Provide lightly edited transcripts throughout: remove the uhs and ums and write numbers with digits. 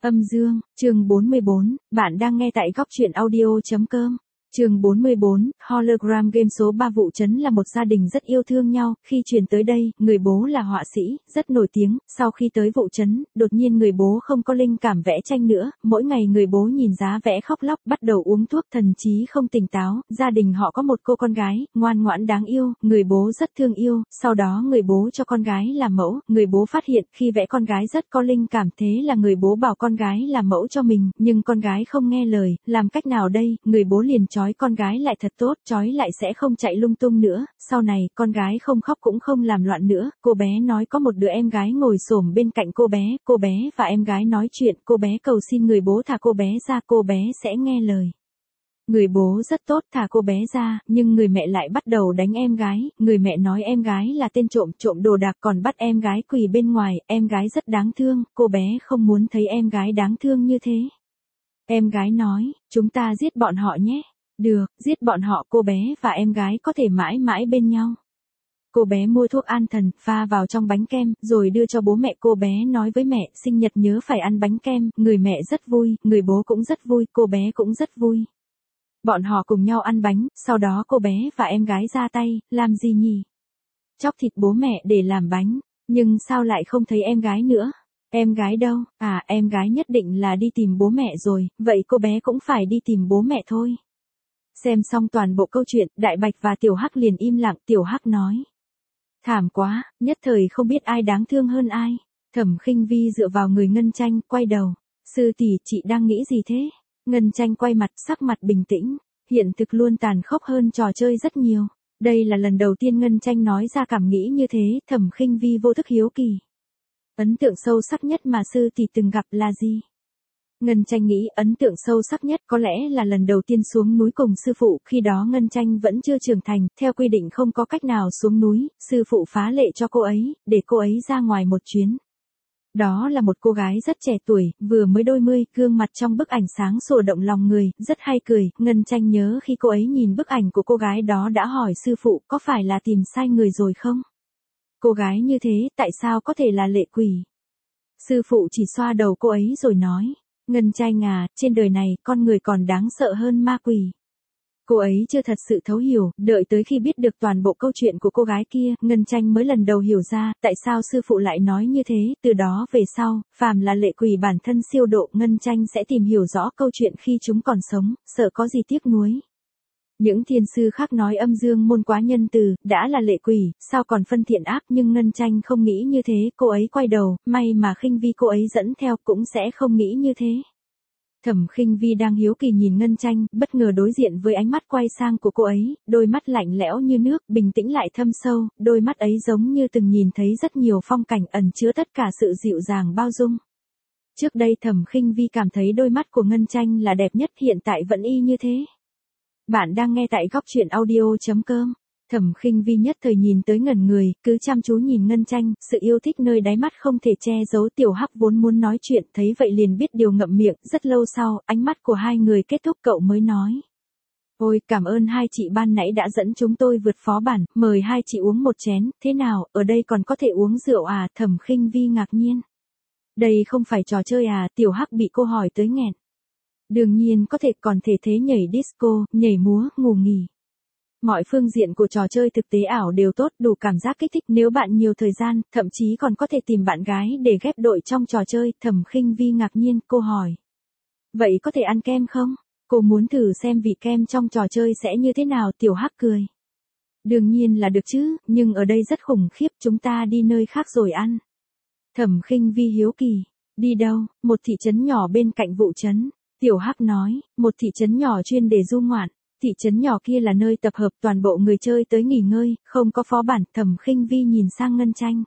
Âm dương, chương 44, bạn đang nghe tại góc truyện audio.com. Chương 44, Hologram Game số 3 Vụ Trấn là một gia đình rất yêu thương nhau, khi chuyển tới đây, người bố là họa sĩ, rất nổi tiếng, sau khi tới Vụ Trấn, đột nhiên người bố không có linh cảm vẽ tranh nữa, mỗi ngày người bố nhìn giá vẽ khóc lóc, bắt đầu uống thuốc thần trí không tỉnh táo, gia đình họ có một cô con gái, ngoan ngoãn đáng yêu, người bố rất thương yêu, sau đó người bố cho con gái làm mẫu, người bố phát hiện khi vẽ con gái rất có linh cảm thế là người bố bảo con gái làm mẫu cho mình, nhưng con gái không nghe lời, làm cách nào đây, người bố liền trói con gái lại thật tốt, trói lại sẽ không chạy lung tung nữa, sau này, con gái không khóc cũng không làm loạn nữa, cô bé nói có một đứa em gái ngồi xổm bên cạnh cô bé và em gái nói chuyện, cô bé cầu xin người bố thả cô bé ra, cô bé sẽ nghe lời. Người bố rất tốt thả cô bé ra, nhưng người mẹ lại bắt đầu đánh em gái, người mẹ nói em gái là tên trộm, trộm đồ đạc còn bắt em gái quỳ bên ngoài, em gái rất đáng thương, cô bé không muốn thấy em gái đáng thương như thế. Em gái nói, chúng ta giết bọn họ nhé. Được, giết bọn họ, cô bé và em gái có thể mãi mãi bên nhau. Cô bé mua thuốc an thần, pha vào trong bánh kem, rồi đưa cho bố mẹ, cô bé nói với mẹ, sinh nhật nhớ phải ăn bánh kem, người mẹ rất vui, người bố cũng rất vui, cô bé cũng rất vui. Bọn họ cùng nhau ăn bánh, sau đó cô bé và em gái ra tay, làm gì nhỉ? Chóc thịt bố mẹ để làm bánh, nhưng sao lại không thấy em gái nữa? Em gái đâu? À, em gái nhất định là đi tìm bố mẹ rồi, vậy cô bé cũng phải đi tìm bố mẹ thôi. Xem xong toàn bộ câu chuyện, Đại Bạch và Tiểu Hắc liền im lặng, Tiểu Hắc nói. Thảm quá, nhất thời không biết ai đáng thương hơn ai. Thẩm Khinh Vi dựa vào người Ngân Tranh, quay đầu. Sư tỷ, chị đang nghĩ gì thế? Ngân Tranh quay mặt, sắc mặt bình tĩnh. Hiện thực luôn tàn khốc hơn trò chơi rất nhiều. Đây là lần đầu tiên Ngân Tranh nói ra cảm nghĩ như thế, Thẩm Khinh Vi vô thức hiếu kỳ. Ấn tượng sâu sắc nhất mà sư tỷ từng gặp là gì? Ngân Tranh nghĩ ấn tượng sâu sắc nhất có lẽ là lần đầu tiên xuống núi cùng sư phụ, khi đó Ngân Tranh vẫn chưa trưởng thành, theo quy định không có cách nào xuống núi, sư phụ phá lệ cho cô ấy, để cô ấy ra ngoài một chuyến. Đó là một cô gái rất trẻ tuổi, vừa mới đôi mươi, gương mặt trong bức ảnh sáng sủa động lòng người, rất hay cười, Ngân Tranh nhớ khi cô ấy nhìn bức ảnh của cô gái đó đã hỏi sư phụ có phải là tìm sai người rồi không? Cô gái như thế, tại sao có thể là lệ quỷ? Sư phụ chỉ xoa đầu cô ấy rồi nói. Ngân Tranh à, trên đời này, con người còn đáng sợ hơn ma quỷ. Cô ấy chưa thật sự thấu hiểu, đợi tới khi biết được toàn bộ câu chuyện của cô gái kia, Ngân Tranh mới lần đầu hiểu ra, tại sao sư phụ lại nói như thế, từ đó về sau, phàm là lệ quỷ bản thân siêu độ, Ngân Tranh sẽ tìm hiểu rõ câu chuyện khi chúng còn sống, sợ có gì tiếc nuối. Những thiên sư khác nói âm dương môn quá nhân từ, đã là lệ quỷ, sao còn phân thiện ác, nhưng Ngân Tranh không nghĩ như thế, cô ấy quay đầu, may mà Khinh Vi cô ấy dẫn theo cũng sẽ không nghĩ như thế. Thẩm Khinh Vi đang hiếu kỳ nhìn Ngân Tranh, bất ngờ đối diện với ánh mắt quay sang của cô ấy, đôi mắt lạnh lẽo như nước, bình tĩnh lại thâm sâu, đôi mắt ấy giống như từng nhìn thấy rất nhiều phong cảnh ẩn chứa tất cả sự dịu dàng bao dung. Trước đây Thẩm Khinh Vi cảm thấy đôi mắt của Ngân Tranh là đẹp nhất, hiện tại vẫn y như thế. Bạn đang nghe tại góc truyện audio.com. Thẩm Khinh Vi nhất thời nhìn tới ngẩn người, cứ chăm chú nhìn Ngân Tranh, sự yêu thích nơi đáy mắt không thể che giấu. Tiểu Hắc vốn muốn nói chuyện, thấy vậy liền biết điều ngậm miệng, rất lâu sau, ánh mắt của hai người kết thúc cậu mới nói. Ôi, cảm ơn hai chị ban nãy đã dẫn chúng tôi vượt phó bản, mời hai chị uống một chén, thế nào, ở đây còn có thể uống rượu à? Thẩm Khinh Vi ngạc nhiên. Đây không phải trò chơi à? Tiểu Hắc bị cô hỏi tới nghẹn. Đương nhiên có thể, còn thể thế nhảy disco, nhảy múa, ngủ nghỉ. Mọi phương diện của trò chơi thực tế ảo đều tốt, đủ cảm giác kích thích, nếu bạn nhiều thời gian, thậm chí còn có thể tìm bạn gái để ghép đội trong trò chơi. Thẩm Khinh Vi ngạc nhiên, cô hỏi. Vậy có thể ăn kem không? Cô muốn thử xem vị kem trong trò chơi sẽ như thế nào. Tiểu Hắc cười. Đương nhiên là được chứ, nhưng ở đây rất khủng khiếp, chúng ta đi nơi khác rồi ăn. Thẩm Khinh Vi hiếu kỳ. Đi đâu? Một thị trấn nhỏ bên cạnh Vụ Trấn. Tiểu Hắc nói, một thị trấn nhỏ chuyên để du ngoạn. Thị trấn nhỏ kia là nơi tập hợp toàn bộ người chơi tới nghỉ ngơi, không có phó bản. Thẩm Khinh Vi nhìn sang Ngân Tranh.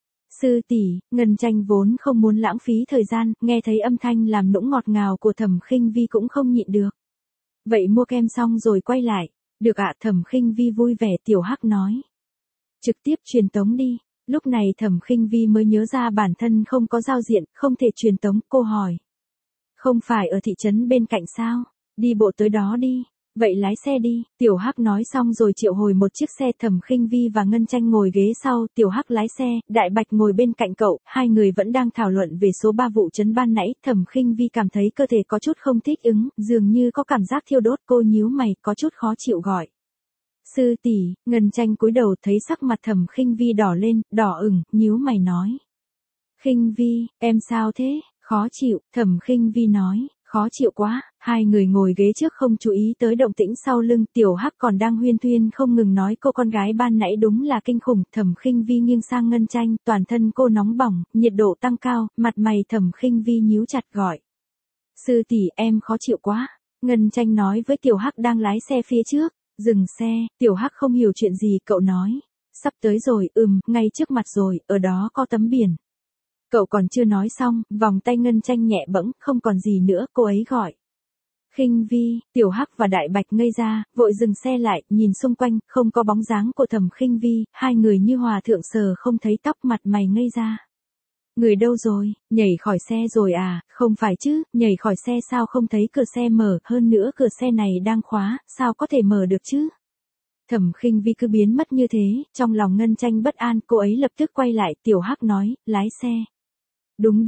Sư tỷ, Ngân Tranh vốn không muốn lãng phí thời gian, nghe thấy âm thanh làm nũng ngọt ngào của Thẩm Khinh Vi cũng không nhịn được. Vậy mua kem xong rồi quay lại. Được ạ. Thẩm Khinh Vi vui vẻ. Tiểu Hắc nói. Trực tiếp truyền tống đi. Lúc này Thẩm Khinh Vi mới nhớ ra bản thân không có giao diện, không thể truyền tống, cô hỏi. Không phải ở thị trấn bên cạnh sao? Đi bộ tới đó đi. Vậy lái xe đi, Tiểu Hắc nói xong rồi triệu hồi một chiếc xe. Thẩm Khinh Vi và Ngân Tranh ngồi ghế sau, Tiểu Hắc lái xe, Đại Bạch ngồi bên cạnh cậu, hai người vẫn đang thảo luận về số 3 vụ trấn ban nãy. Thẩm Khinh Vi cảm thấy cơ thể có chút không thích ứng, dường như có cảm giác thiêu đốt, cô nhíu mày, có chút khó chịu gọi. Sư tỷ. Ngân Tranh cúi đầu thấy sắc mặt Thẩm Khinh Vi đỏ lên, đỏ ửng, nhíu mày nói. Khinh Vi, em sao thế? Khó chịu, Thẩm Khinh Vi nói. Khó chịu quá, hai người ngồi ghế trước không chú ý tới động tĩnh sau lưng. Tiểu Hắc còn đang huyên thuyên không ngừng nói cô con gái ban nãy đúng là kinh khủng. Thẩm Khinh Vi nghiêng sang Ngân Tranh, toàn thân cô nóng bỏng, nhiệt độ tăng cao, mặt mày Thẩm Khinh Vi nhíu chặt gọi. Sư tỷ, em khó chịu quá. Ngân Tranh nói với Tiểu Hắc đang lái xe phía trước. Dừng xe, Tiểu Hắc không hiểu chuyện gì, cậu nói. Sắp tới rồi, ngay trước mặt rồi, ở đó có tấm biển. Cậu còn chưa nói xong, vòng tay Ngân Tranh nhẹ bẫng, không còn gì nữa, cô ấy gọi. Khinh Vi. Tiểu Hắc và Đại Bạch ngây ra, vội dừng xe lại, nhìn xung quanh, không có bóng dáng của Thẩm Khinh Vi, hai người như hòa thượng sờ không thấy tóc, mặt mày ngây ra. Người đâu rồi, nhảy khỏi xe rồi à? Không phải chứ, nhảy khỏi xe sao không thấy cửa xe mở, hơn nữa cửa xe này đang khóa, sao có thể mở được chứ? Thẩm Khinh Vi cứ biến mất như thế, trong lòng Ngân Tranh bất an, cô ấy lập tức quay lại. Tiểu Hắc nói, lái xe. Đúng,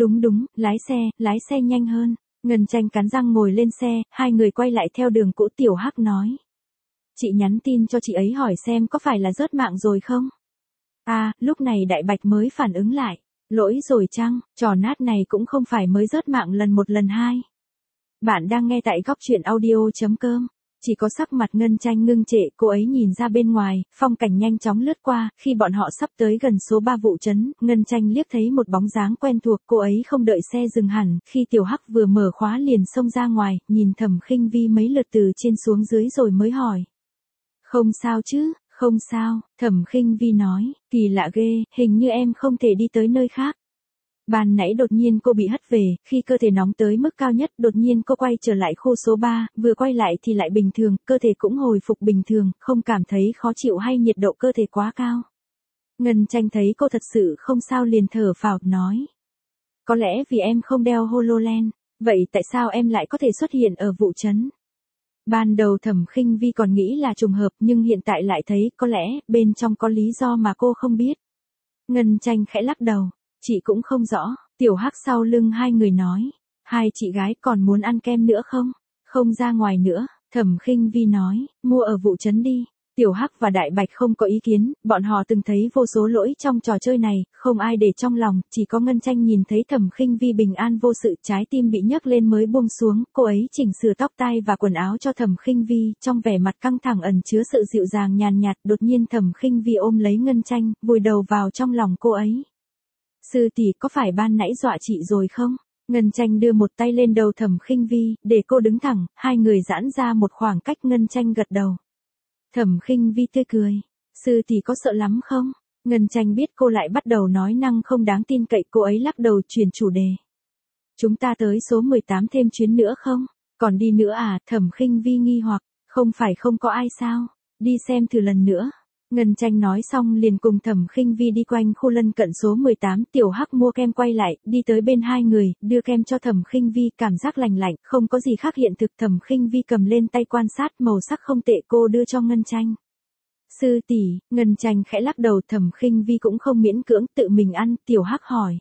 lái xe nhanh hơn. Ngân Tranh cắn răng ngồi lên xe, hai người quay lại theo đường cũ. Tiểu Hắc nói. Chị nhắn tin cho chị ấy hỏi xem có phải là rớt mạng rồi không? À, lúc này Đại Bạch mới phản ứng lại. Lỗi rồi chăng, trò nát này cũng không phải mới rớt mạng lần một lần hai. Bạn đang nghe tại góc truyện audio.com. Chỉ có sắc mặt Ngân Tranh ngưng trệ, cô ấy nhìn ra bên ngoài, phong cảnh nhanh chóng lướt qua, khi bọn họ sắp tới gần số 3 vụ trấn, Ngân Tranh liếc thấy một bóng dáng quen thuộc, cô ấy không đợi xe dừng hẳn, khi Tiểu Hắc vừa mở khóa liền xông ra ngoài, nhìn Thẩm Khinh Vi mấy lượt từ trên xuống dưới rồi mới hỏi. Không sao chứ, không sao, Thẩm Khinh Vi nói, kỳ lạ ghê, hình như em không thể đi tới nơi khác. Ban nãy đột nhiên cô bị hất về, khi cơ thể nóng tới mức cao nhất, đột nhiên cô quay trở lại khu số 3, vừa quay lại thì lại bình thường, cơ thể cũng hồi phục bình thường, không cảm thấy khó chịu hay nhiệt độ cơ thể quá cao. Ngân Tranh thấy cô thật sự không sao liền thở phào, nói. Có lẽ vì em không đeo HoloLens, vậy tại sao em lại có thể xuất hiện ở vụ trấn? Ban đầu Thẩm Khinh Vi còn nghĩ là trùng hợp nhưng hiện tại lại thấy có lẽ bên trong có lý do mà cô không biết. Ngân Tranh khẽ lắc đầu. Chị cũng không rõ, Tiểu Hắc sau lưng hai người nói. Hai chị gái còn muốn ăn kem nữa không? Không ra ngoài nữa, Thẩm Khinh Vi nói, mua ở vụ trấn đi. Tiểu Hắc và Đại Bạch không có ý kiến, bọn họ từng thấy vô số lỗi trong trò chơi này, không ai để trong lòng, chỉ có Ngân Tranh nhìn thấy Thẩm Khinh Vi bình an vô sự, trái tim bị nhấc lên mới buông xuống, cô ấy chỉnh sửa tóc tai và quần áo cho Thẩm Khinh Vi, trong vẻ mặt căng thẳng ẩn chứa sự dịu dàng nhàn nhạt, đột nhiên Thẩm Khinh Vi ôm lấy Ngân Tranh, vùi đầu vào trong lòng cô ấy. Sư tỷ, có phải ban nãy dọa chị rồi không? Ngân Tranh đưa một tay lên đầu Thẩm Khinh Vi, để cô đứng thẳng, hai người giãn ra một khoảng cách. Ngân Tranh gật đầu. Thẩm Khinh Vi tươi cười. Sư tỷ có sợ lắm không? Ngân Tranh biết cô lại bắt đầu nói năng không đáng tin cậy, cô ấy lắc đầu chuyển chủ đề. Chúng ta tới số 18 thêm chuyến nữa không? Còn đi nữa à? Thẩm Khinh Vi nghi hoặc, không phải không có ai sao? Đi xem thử lần nữa. Ngân Tranh nói xong liền cùng Thẩm Khinh Vi đi quanh khu lân cận số 18, Tiểu Hắc mua kem quay lại, đi tới bên hai người, đưa kem cho Thẩm Khinh Vi, cảm giác lành lạnh, không có gì khác hiện thực. Thẩm Khinh Vi cầm lên tay quan sát, màu sắc không tệ, cô đưa cho Ngân Tranh. Sư tỷ, Ngân Tranh khẽ lắc đầu. Thẩm Khinh Vi cũng không miễn cưỡng, tự mình ăn. Tiểu Hắc hỏi.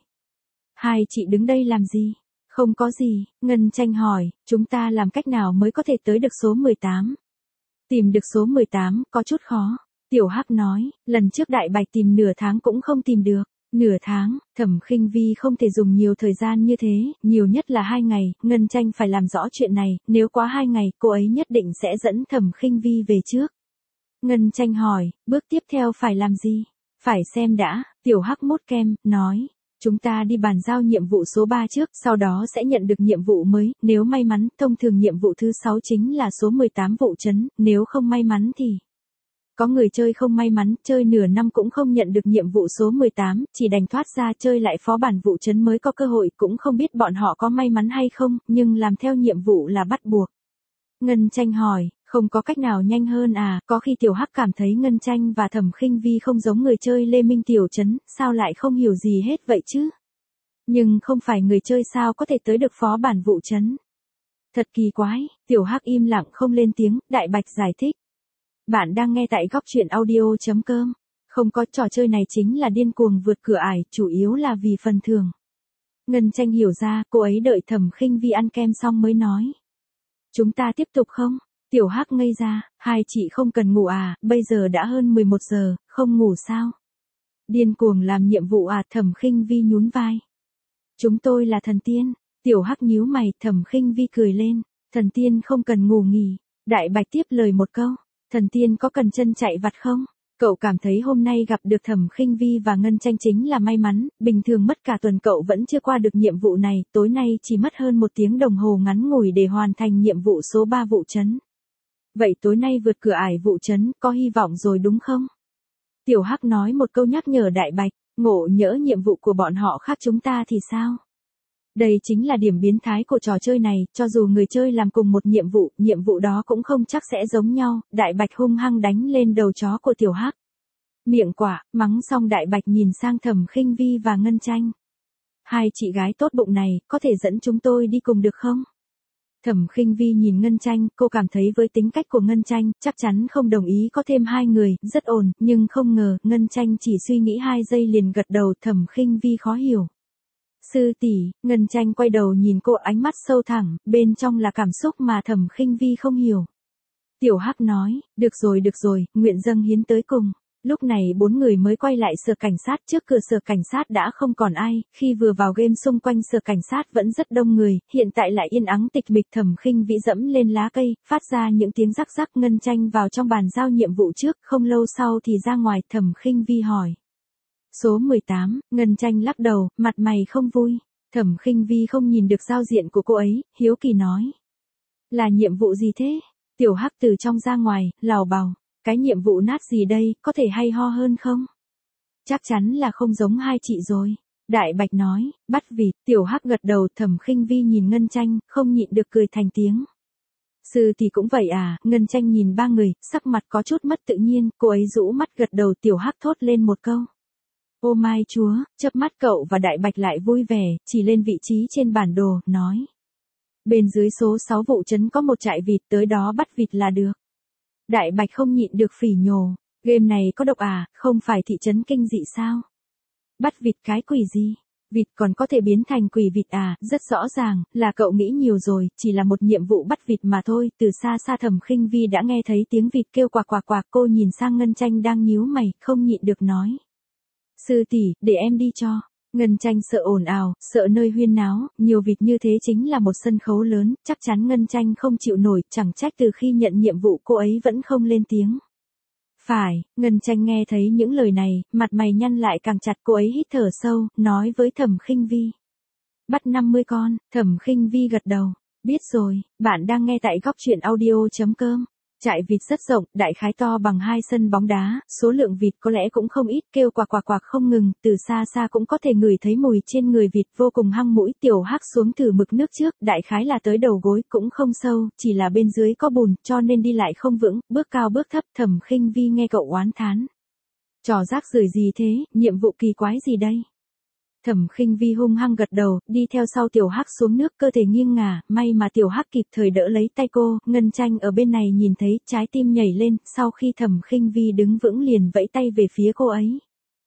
Hai chị đứng đây làm gì? Không có gì, Ngân Tranh hỏi, chúng ta làm cách nào mới có thể tới được số 18? Tìm được số 18, có chút khó. Tiểu Hắc nói, lần trước Đại Bạch tìm nửa tháng cũng không tìm được. Nửa tháng, Thẩm Khinh Vi không thể dùng nhiều thời gian như thế, nhiều nhất là 2 ngày, Ngân Tranh phải làm rõ chuyện này, nếu quá 2 ngày, cô ấy nhất định sẽ dẫn Thẩm Khinh Vi về trước. Ngân Tranh hỏi, bước tiếp theo phải làm gì? Phải xem đã, Tiểu Hắc mút kem, nói. Chúng ta đi bàn giao nhiệm vụ số 3 trước, sau đó sẽ nhận được nhiệm vụ mới, nếu may mắn, thông thường nhiệm vụ thứ 6 chính là số 18 vụ trấn, nếu không may mắn thì... Có người chơi không may mắn, chơi nửa năm cũng không nhận được nhiệm vụ số 18, chỉ đành thoát ra chơi lại phó bản vụ trấn mới có cơ hội, cũng không biết bọn họ có may mắn hay không, nhưng làm theo nhiệm vụ là bắt buộc. Ngân Tranh hỏi, không có cách nào nhanh hơn à? Có khi Tiểu Hắc cảm thấy Ngân Tranh và Thẩm Khinh Vi không giống người chơi Lê Minh Tiểu Trấn, sao lại không hiểu gì hết vậy chứ? Nhưng không phải người chơi sao có thể tới được phó bản vụ trấn? Thật kỳ quái, Tiểu Hắc im lặng không lên tiếng, Đại Bạch giải thích. Bạn đang nghe tại góc truyện audio.com. Không có, trò chơi này chính là điên cuồng vượt cửa ải, chủ yếu là vì phần thưởng. Ngân Tranh hiểu ra, cô ấy đợi Thẩm Khinh Vi ăn kem xong mới nói. Chúng ta tiếp tục không? Tiểu Hắc ngây ra, hai chị không cần ngủ à, bây giờ đã hơn 11 giờ, không ngủ sao? Điên cuồng làm nhiệm vụ à, Thẩm Khinh Vi nhún vai. Chúng tôi là thần tiên. Tiểu Hắc nhíu mày, Thẩm Khinh Vi cười lên. Thần tiên không cần ngủ nghỉ. Đại Bạch tiếp lời một câu. Thần tiên có cần chân chạy vặt không? Cậu cảm thấy hôm nay gặp được Thẩm Khinh Vi và Ngân Tranh chính là may mắn, bình thường mất cả tuần cậu vẫn chưa qua được nhiệm vụ này, tối nay chỉ mất hơn 1 tiếng đồng hồ ngắn ngủi để hoàn thành nhiệm vụ số 3 vụ trấn. Vậy tối nay vượt cửa ải vụ trấn, có hy vọng rồi đúng không? Tiểu Hắc nói một câu nhắc nhở Đại Bạch, ngộ nhỡ nhiệm vụ của bọn họ khác chúng ta thì sao? Đây chính là điểm biến thái của trò chơi này, cho dù người chơi làm cùng một nhiệm vụ đó cũng không chắc sẽ giống nhau, Đại Bạch hung hăng đánh lên đầu chó của Tiểu Hắc. Miệng quả, mắng xong Đại Bạch nhìn sang Thẩm Khinh Vi và Ngân Tranh. Hai chị gái tốt bụng này, có thể dẫn chúng tôi đi cùng được không? Thẩm Khinh Vi nhìn Ngân Tranh, cô cảm thấy với tính cách của Ngân Tranh, chắc chắn không đồng ý có thêm 2 người, rất ổn, nhưng không ngờ, Ngân Tranh chỉ suy nghĩ 2 giây liền gật đầu, Thẩm Khinh Vi khó hiểu. Sư tỷ, Ngân Tranh quay đầu nhìn cô, ánh mắt sâu thẳm, bên trong là cảm xúc mà Thẩm Khinh Vi không hiểu. Tiểu Hắc nói, được rồi, nguyện dâng hiến tới cùng. Lúc này 4 người mới quay lại sở cảnh sát, trước cửa sở cảnh sát đã không còn ai, khi vừa vào game xung quanh sở cảnh sát vẫn rất đông người, hiện tại lại yên ắng tịch mịch. Thẩm Khinh Vi dẫm lên lá cây, phát ra những tiếng rắc rắc. Ngân Tranh vào trong bàn giao nhiệm vụ trước, không lâu sau thì ra ngoài. Thẩm Khinh Vi hỏi. Số 18, Ngân Tranh lắc đầu, mặt mày không vui. Thẩm Khinh Vi không nhìn được giao diện của cô ấy, hiếu kỳ nói. Là nhiệm vụ gì thế? Tiểu Hắc từ trong ra ngoài, lảo bào. Cái nhiệm vụ nát gì đây, có thể hay ho hơn không? Chắc chắn là không giống hai chị rồi. Đại Bạch nói, bắt vịt. Tiểu Hắc gật đầu. Thẩm Khinh Vi nhìn Ngân Tranh, không nhịn được cười thành tiếng. Sư thì cũng vậy à? Ngân Tranh nhìn 3 người, sắc mặt có chút mất tự nhiên, cô ấy rũ mắt gật đầu. Tiểu Hắc thốt lên một câu. Ô mai chúa, chớp mắt cậu và Đại Bạch lại vui vẻ, chỉ lên vị trí trên bản đồ, nói. Bên dưới số 6 vụ trấn có một trại vịt, tới đó bắt vịt là được. Đại Bạch không nhịn được phỉ nhổ, game này có độc à, không phải thị trấn kinh dị sao? Bắt vịt cái quỷ gì? Vịt còn có thể biến thành quỷ vịt à? Rất rõ ràng, là cậu nghĩ nhiều rồi, chỉ là một nhiệm vụ bắt vịt mà thôi. Từ xa xa Thẩm Khinh Vi đã nghe thấy tiếng vịt kêu quạc quạc quạc, cô nhìn sang Ngân Tranh đang nhíu mày, không nhịn được nói. Sư tỷ, để em đi cho. Ngân Tranh sợ ồn ào, sợ nơi huyên náo, nhiều vịt như thế chính là một sân khấu lớn, chắc chắn Ngân Tranh không chịu nổi, chẳng trách từ khi nhận nhiệm vụ cô ấy vẫn không lên tiếng. Phải, Ngân Tranh nghe thấy những lời này, mặt mày nhăn lại càng chặt, cô ấy hít thở sâu, nói với Thẩm Khinh Vi. Bắt 50 con, Thẩm Khinh Vi gật đầu. Biết rồi, bạn đang nghe tại góc truyện audio.com. Trại vịt rất rộng, đại khái to bằng 2 sân bóng đá, số lượng vịt có lẽ cũng không ít, kêu quạc quạc quạc không ngừng, từ xa xa cũng có thể ngửi thấy mùi trên người vịt vô cùng hăng mũi. Tiểu Hắc xuống thử mực nước trước, đại khái là tới đầu gối, cũng không sâu, chỉ là bên dưới có bùn, cho nên đi lại không vững, bước cao bước thấp. Thẩm Khinh Vi nghe cậu oán thán. Trò rác rưởi gì thế, nhiệm vụ kỳ quái gì đây? Thẩm Khinh Vi hung hăng gật đầu, đi theo sau Tiểu Hắc xuống nước, cơ thể nghiêng ngả, may mà Tiểu Hắc kịp thời đỡ lấy tay cô. Ngân Tranh ở bên này nhìn thấy, trái tim nhảy lên, sau khi Thẩm Khinh Vi đứng vững liền vẫy tay về phía cô ấy.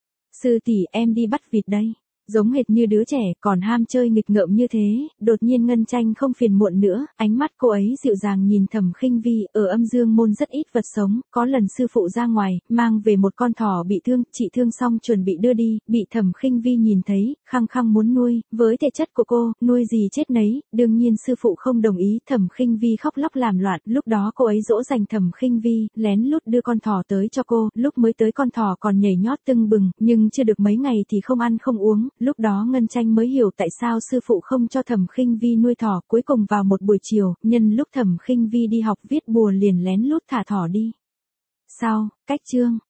Sư tỷ, em đi bắt vịt đây. Giống hệt như đứa trẻ, còn ham chơi nghịch ngợm như thế. Đột nhiên Ngân Tranh không phiền muộn nữa, ánh mắt cô ấy dịu dàng nhìn Thẩm Khinh Vi. Ở Âm Dương môn rất ít vật sống, có lần sư phụ ra ngoài, mang về một con thỏ bị thương, trị thương xong chuẩn bị đưa đi, bị Thẩm Khinh Vi nhìn thấy, khăng khăng muốn nuôi. Với thể chất của cô, nuôi gì chết nấy, đương nhiên sư phụ không đồng ý. Thẩm Khinh Vi khóc lóc làm loạn, lúc đó cô ấy dỗ dành Thẩm Khinh Vi, lén lút đưa con thỏ tới cho cô, lúc mới tới con thỏ còn nhảy nhót tưng bừng, nhưng chưa được mấy ngày thì không ăn không uống. Lúc đó Ngân Tranh mới hiểu tại sao sư phụ không cho Thẩm Khinh Vi nuôi thỏ. Cuối cùng vào một buổi chiều, nhân lúc Thẩm Khinh Vi đi học viết bùa liền lén lút thả thỏ đi. Sau, cách chương.